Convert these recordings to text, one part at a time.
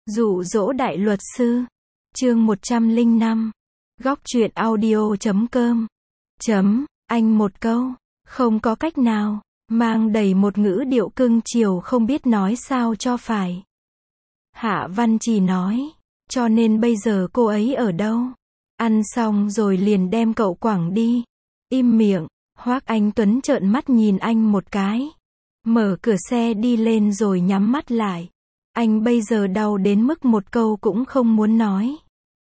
Dụ dỗ đại luật sư. Chương 105. Góc truyện audio.com. Anh một câu. Không có cách nào. Mang đầy một ngữ điệu cưng chiều không biết nói sao cho phải. Hạ Văn Trì nói. Cho nên bây giờ cô ấy ở đâu? Ăn xong rồi liền đem cậu quẳng đi. Im miệng. Hoác Anh Tuấn trợn mắt nhìn anh một cái. Mở cửa xe đi lên rồi nhắm mắt lại. Anh bây giờ đau đến mức một câu cũng không muốn nói.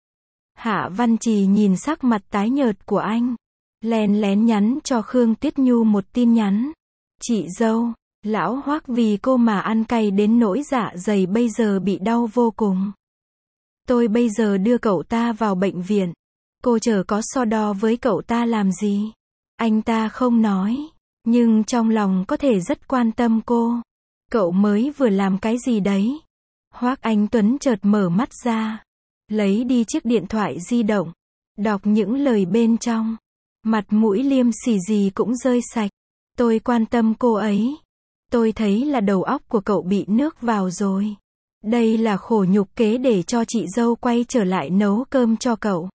Hạ Văn Trì nhìn sắc mặt tái nhợt của anh. Lén lén nhắn cho Khương Tuyết Nhu một tin nhắn. Chị dâu, lão Hoác vì cô mà ăn cay đến nỗi dạ dày bây giờ bị đau vô cùng. Tôi bây giờ đưa cậu ta vào bệnh viện. Cô chờ có so đo với cậu ta làm gì? Anh ta không nói, nhưng trong lòng có thể rất quan tâm cô. Cậu mới vừa làm cái gì đấy? Hoác Anh Tuấn chợt mở mắt ra, lấy đi chiếc điện thoại di động, đọc những lời bên trong. Mặt mũi liêm sỉ gì cũng rơi sạch. Tôi quan tâm cô ấy. Tôi thấy là đầu óc của cậu bị nước vào rồi. Đây là khổ nhục kế để cho chị dâu quay trở lại nấu cơm cho cậu.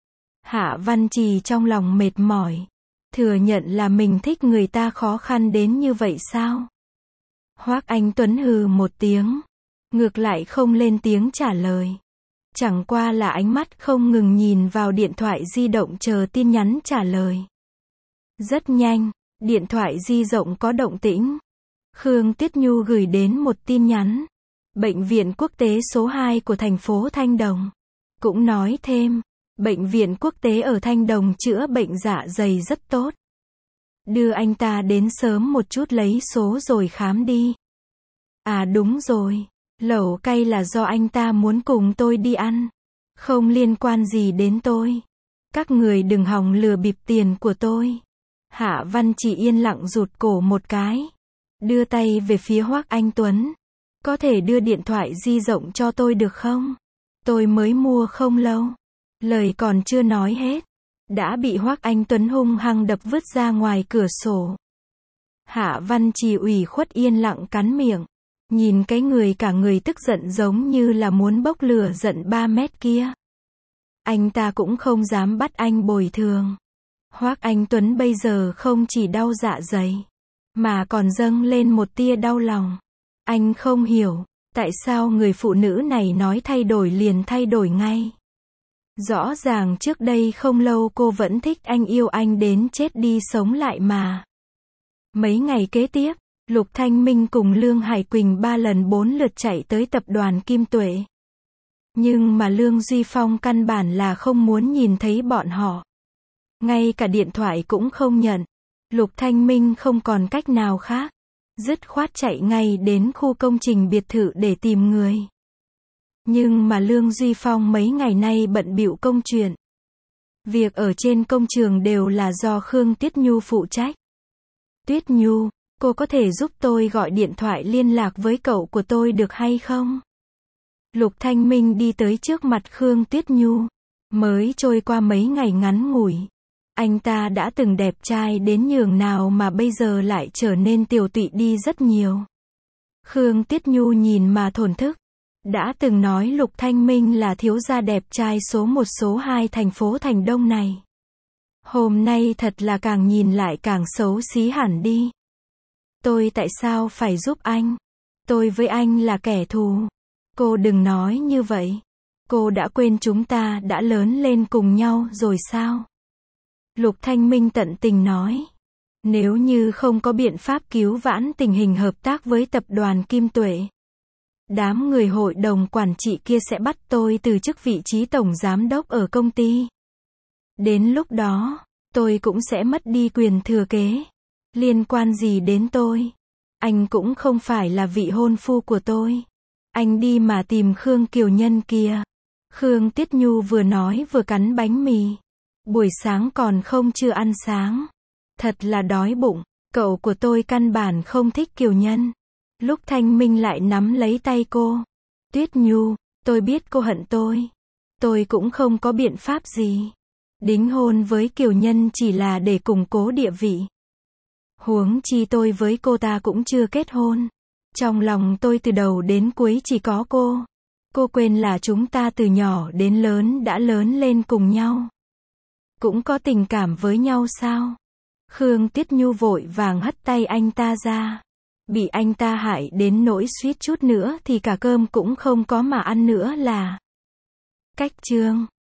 Hạ Văn Trì trong lòng mệt mỏi. Thừa nhận là mình thích người ta khó khăn đến như vậy sao? Hoác Anh Tuấn hừ một tiếng. Ngược lại không lên tiếng trả lời. Chẳng qua là ánh mắt không ngừng nhìn vào điện thoại di động chờ tin nhắn trả lời. Rất nhanh, điện thoại di động có động tĩnh. Khương Tuyết Nhu gửi đến một tin nhắn. Bệnh viện quốc tế số 2 của thành phố Thanh Đồng. Cũng nói thêm, bệnh viện quốc tế ở Thanh Đồng chữa bệnh dạ dày rất tốt. Đưa anh ta đến sớm một chút lấy số rồi khám đi. À đúng rồi, lẩu cay là do anh ta muốn cùng tôi đi ăn. Không liên quan gì đến tôi. Các người đừng hòng lừa bịp tiền của tôi. Hạ Văn Trì yên lặng rụt cổ một cái. Đưa tay về phía Hoác Anh Tuấn. Có thể đưa điện thoại di động cho tôi được không? Tôi mới mua không lâu. Lời còn chưa nói hết. Đã bị Hoác Anh Tuấn hung hăng đập vứt ra ngoài cửa sổ. Hạ Văn Trì ủy khuất yên lặng cắn miệng. Nhìn cái người cả người tức giận giống như là muốn bốc lửa giận 3 mét kia. Anh ta cũng không dám bắt anh bồi thường. Hoác Anh Tuấn bây giờ không chỉ đau dạ dày, mà còn dâng lên một tia đau lòng. Anh không hiểu, tại sao người phụ nữ này nói thay đổi liền thay đổi ngay. Rõ ràng trước đây không lâu cô vẫn thích anh yêu anh đến chết đi sống lại mà. Mấy ngày kế tiếp, Lục Thanh Minh cùng Lương Hải Quỳnh 3 lần 4 lượt chạy tới tập đoàn Kim Tuệ. Nhưng mà Lương Duy Phong căn bản là không muốn nhìn thấy bọn họ. Ngay cả điện thoại cũng không nhận. Lục Thanh Minh không còn cách nào khác. Dứt khoát chạy ngay đến khu công trình biệt thự để tìm người. Nhưng mà Lương Duy Phong mấy ngày nay bận bịu công chuyện. Việc ở trên công trường đều là do Khương Tuyết Nhu phụ trách. Tuyết Nhu, cô có thể giúp tôi gọi điện thoại liên lạc với cậu của tôi được hay không? Lục Thanh Minh đi tới trước mặt Khương Tuyết Nhu. Mới trôi qua mấy ngày ngắn ngủi. Anh ta đã từng đẹp trai đến nhường nào mà bây giờ lại trở nên tiều tụy đi rất nhiều. Khương Tuyết Nhu nhìn mà thổn thức. Đã từng nói Lục Thanh Minh là thiếu gia đẹp trai số 1 số 2 thành phố Thành Đông này. Hôm nay thật là càng nhìn lại càng xấu xí hẳn đi. Tôi tại sao phải giúp anh? Tôi với anh là kẻ thù. Cô đừng nói như vậy. Cô đã quên chúng ta đã lớn lên cùng nhau rồi sao? Lục Thanh Minh tận tình nói. Nếu như không có biện pháp cứu vãn tình hình hợp tác với tập đoàn Kim Tuệ, đám người hội đồng quản trị kia sẽ bắt tôi từ chức vị trí tổng giám đốc ở công ty. Đến lúc đó, tôi cũng sẽ mất đi quyền thừa kế. Liên quan gì đến tôi? Anh cũng không phải là vị hôn phu của tôi. Anh đi mà tìm Khương Kiều Nhân kia. Khương Tuyết Nhu vừa nói vừa cắn bánh mì. Buổi sáng còn không chưa ăn sáng. Thật là đói bụng. Cậu của tôi căn bản không thích Kiều Nhân. Lúc Thanh Minh lại nắm lấy tay cô. Tuyết Nhu, tôi biết cô hận tôi. Tôi cũng không có biện pháp gì. Đính hôn với Kiều Nhân chỉ là để củng cố địa vị. Huống chi tôi với cô ta cũng chưa kết hôn. Trong lòng tôi từ đầu đến cuối chỉ có cô. Cô quên là chúng ta từ nhỏ đến lớn đã lớn lên cùng nhau. Cũng có tình cảm với nhau sao? Khương Tiết Nhu vội vàng hất tay anh ta ra. Bị anh ta hại đến nỗi suýt chút nữa thì cả cơm cũng không có mà ăn nữa là. Cách chương